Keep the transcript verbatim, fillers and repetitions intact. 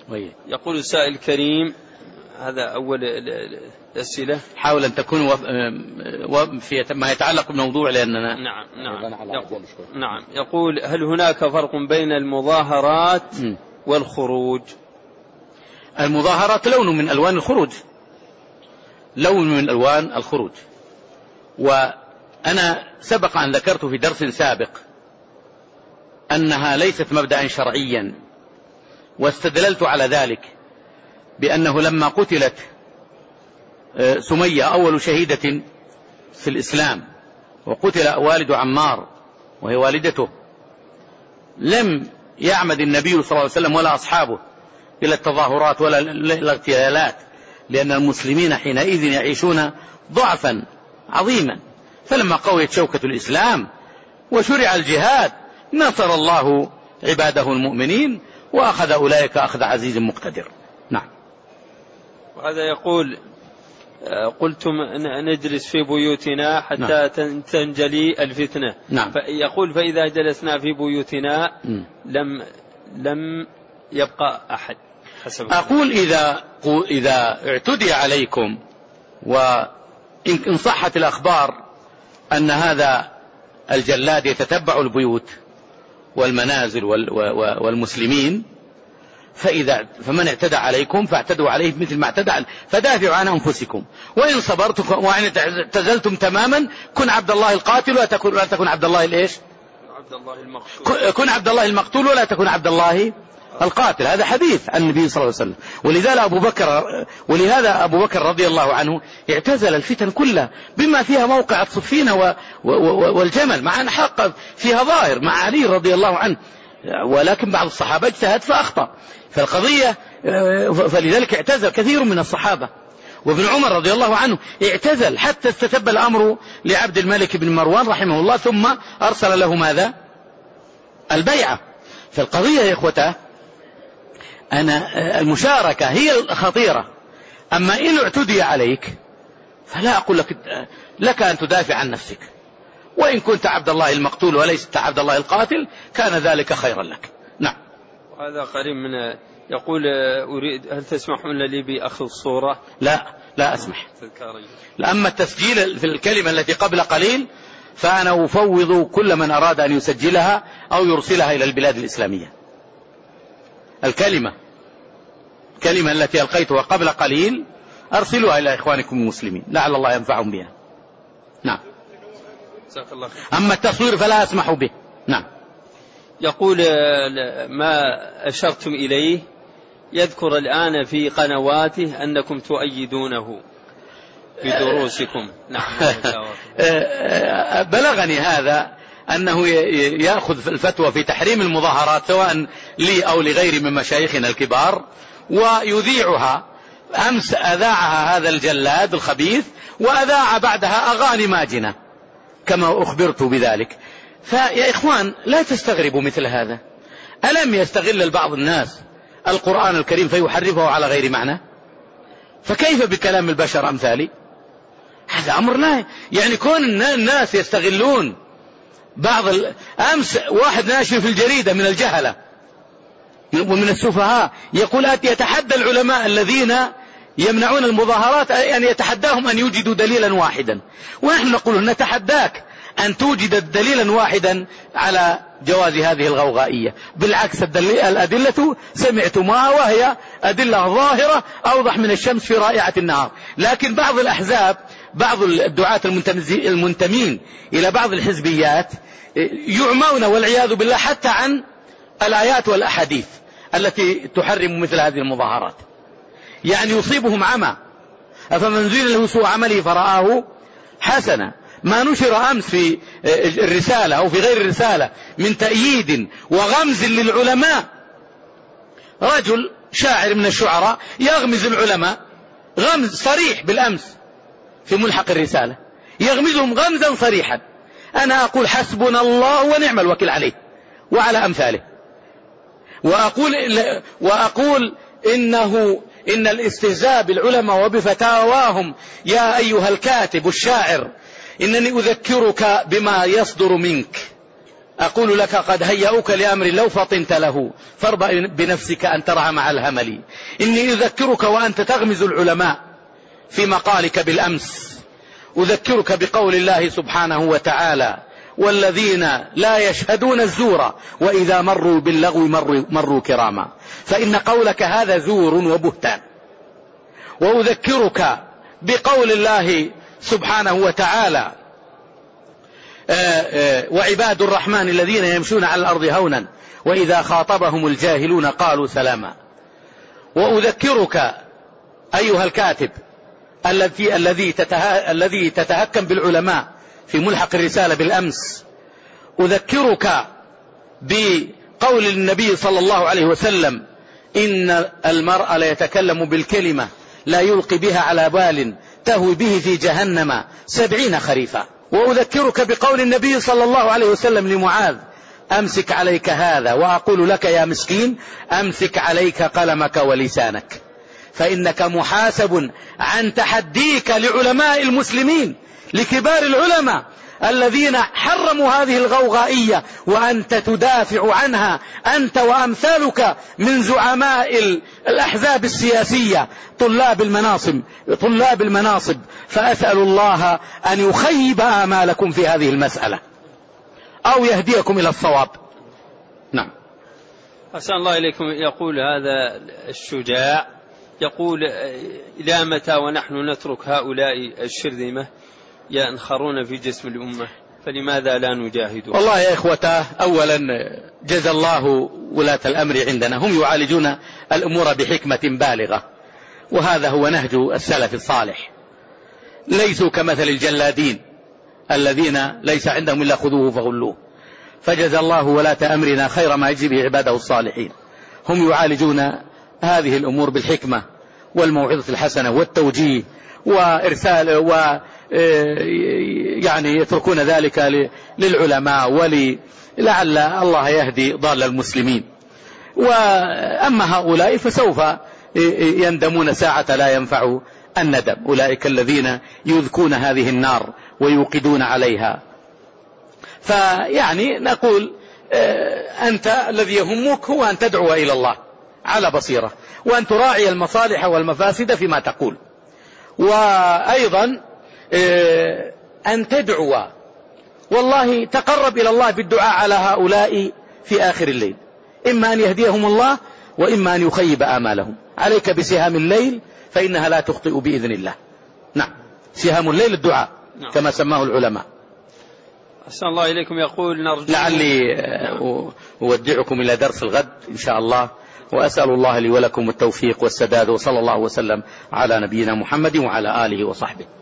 يقول السائل الكريم، هذا أول الأسئلة، حاول أن تكون وف... في ما يتعلق بموضوع لأننا نعم نعم يقول, نعم يقول هل هناك فرق بين المظاهرات م. والخروج؟ المظاهرات لون من ألوان الخروج، لون من ألوان الخروج، وأنا سبق أن ذكرت في درس سابق أنها ليست مبدأ شرعيا، واستدللت على ذلك بأنه لما قتلت سمية أول شهيدة في الإسلام وقتل والد عمار وهي والدته، لم يعمد النبي صلى الله عليه وسلم ولا أصحابه إلى التظاهرات ولا الاغتيالات، لأن المسلمين حينئذ يعيشون ضعفا عظيما. فلما قويت شوكة الإسلام وشرع الجهاد نصر الله عباده المؤمنين وأخذ أولئك أخذ عزيز مقتدر. نعم. وهذا يقول قلتم نجلس في بيوتنا حتى نعم. تنجلي الفتنة. نعم. يقول فإذا جلسنا في بيوتنا م. لم لم يبقى أحد. أقول إذا إذا اعتدي عليكم وإن صحت الأخبار أن هذا الجلاد يتتبع البيوت والمنازل والمسلمين، فإذا فمن اعتدى عليكم فاعتدوا عليه مثل ما اعتدى، فدافعوا عن أنفسكم، وإن صبرتم وإن اعتزلتم تماما كن عبد الله القاتل ولا تكن ولا تكن عبد الله الإيش؟ عبد الله المقتول. كن عبد الله المقتول ولا تكن عبد الله القاتل. هذا حديث عن النبي صلى الله عليه وسلم. ولذا أبو بكر ولهذا أبو بكر رضي الله عنه اعتزل الفتن كلها بما فيها موقع الصفين والجمل، مع أن حق فيها ظاهر مع علي رضي الله عنه، ولكن بعض الصحابة اجتهد فأخطأ فالقضية، فلذلك اعتزل كثير من الصحابة. وابن عمر رضي الله عنه اعتزل حتى استتب الأمر لعبد الملك بن مروان رحمه الله، ثم أرسل له ماذا؟ البيعة. فالقضية يا إخوته أنا المشاركة هي الخطيرة. أما إن اعتدي عليك فلا أقول لك لك أن تدافع عن نفسك، وإن كنت عبد الله المقتول وليست عبد الله القاتل كان ذلك خيرا لك. نعم. وهذا قريب من يقول أريد هل تسمحون لي بأخذ الصورة؟ لا لا أسمح. أما التسجيل في الكلمة التي قبل قليل فأنا أفوض كل من أراد أن يسجلها أو يرسلها إلى البلاد الإسلامية. الكلمة الكلمة التي ألقيتها قبل قليل أرسلوها إلى إخوانكم المسلمين لعل الله ينفعهم بها. نعم. أما التصوير فلا أسمح به. نعم. يقول ما أشرتم إليه يذكر الآن في قنواته أنكم تؤيدونه بدروسكم. نعم. بلغني هذا أنه يأخذ الفتوى في تحريم المظاهرات سواء لي أو لغيري من مشايخنا الكبار ويذيعها. أمس أذاعها هذا الجلاد الخبيث وأذاع بعدها أغاني ماجنة كما أخبرت بذلك. فيا إخوان لا تستغربوا مثل هذا. ألم يستغل البعض الناس القرآن الكريم فيحرفه على غير معنى؟ فكيف بكلام البشر أمثالي؟ هذا أمر لا يعني كون الناس يستغلون بعض ال... أمس واحد ناشر في الجريدة من الجهلة ومن السفهاء يقول يتحدى العلماء الذين يمنعون المظاهرات أن يتحداهم أن يوجدوا دليلا واحدا، ونحن نقول نتحداك أن توجد دليلا واحدا على جواز هذه الغوغائية. بالعكس الأدلة سمعتمها وهي أدلة ظاهرة أوضح من الشمس في رائعة النهار. لكن بعض الأحزاب بعض الدعاة المنتمين إلى بعض الحزبيات يعمون والعياذ بالله حتى عن الآيات والأحاديث التي تحرم مثل هذه المظاهرات، يعني يصيبهم عمى. أفمن زين له سوء عمله فرآه حسنا. ما نشر أمس في الرسالة أو في غير الرسالة من تأييد وغمز للعلماء، رجل شاعر من الشعراء يغمز العلماء غمز صريح بالأمس في ملحق الرسالة، يغمزهم غمزا صريحا. أنا أقول حسبنا الله ونعم الوكيل عليه وعلى أمثاله، وأقول, وأقول إنه إن الاستهزاء بالعلماء وبفتاواهم يا أيها الكاتب الشاعر إنني أذكرك بما يصدر منك أقول لك قد هيأوك لأمر لو فطنت له فاربأ بنفسك أن ترعى مع الهمل. إني أذكرك وأنت تغمز العلماء في مقالك بالأمس، أذكرك بقول الله سبحانه وتعالى والذين لا يشهدون الزور وإذا مروا باللغو مروا, مروا كراما، فإن قولك هذا زور وبهتان. وأذكرك بقول الله سبحانه وتعالى وعباد الرحمن الذين يمشون على الأرض هونا وإذا خاطبهم الجاهلون قالوا سلاما. وأذكرك أيها الكاتب الذي الذي الذي تتهكم بالعلماء في ملحق الرسالة بالأمس، أذكرك بقول النبي صلى الله عليه وسلم إن المرء لا يتكلم بالكلمة لا يلقي بها على بال تهوي به في جهنم سبعين خريفا. وأذكرك بقول النبي صلى الله عليه وسلم لمعاذ أمسك عليك هذا، وأقول لك يا مسكين أمسك عليك قلمك ولسانك، فإنك محاسب عن تحديك لعلماء المسلمين، لكبار العلماء الذين حرموا هذه الغوغائية وأنت تدافع عنها أنت وأمثالك من زعماء الأحزاب السياسية طلاب المناصب طلاب المناصب فأسأل الله أن يخيب آمالكم في هذه المسألة أو يهديكم إلى الصواب. نعم. أحسن الله إليكم. يقول هذا الشجاع يقول إلى متى ونحن نترك هؤلاء الشرذمة ينخرون في جسم الأمة، فلماذا لا نجاهد؟ والله يا إخوته، أولا جزى الله ولاة الأمر عندنا، هم يعالجون الأمور بحكمة بالغة، وهذا هو نهج السلف الصالح، ليسوا كمثل الجلادين الذين ليس عندهم إلا خذوه فغلوه. فجزى الله ولاة أمرنا خير ما يجزي به عباده الصالحين، هم يعالجون هذه الأمور بالحكمة والموعظة الحسنة والتوجيه وإرسال و يعني يتركون ذلك للعلماء ولعل الله يهدي ضال المسلمين. وأما هؤلاء فسوف يندمون ساعة لا ينفع الندم، أولئك الذين يذكون هذه النار ويوقدون عليها. فيعني نقول أنت الذي يهمك هو أن تدعو إلى الله على بصيرة، وأن تراعي المصالح والمفاسد فيما تقول، وأيضا أن تدعو، والله تقرب إلى الله بالدعاء على هؤلاء في آخر الليل، إما أن يهديهم الله وإما أن يخيب آمالهم. عليك بسهام الليل فإنها لا تخطئ بإذن الله. نعم، سهام الليل الدعاء كما سماه العلماء. أحسن الله إليكم. يقول نرجو لعلي أودعكم إلى درس الغد إن شاء الله، وأسأل الله لي ولكم التوفيق والسداد، وصلى الله وسلم على نبينا محمد وعلى آله وصحبه.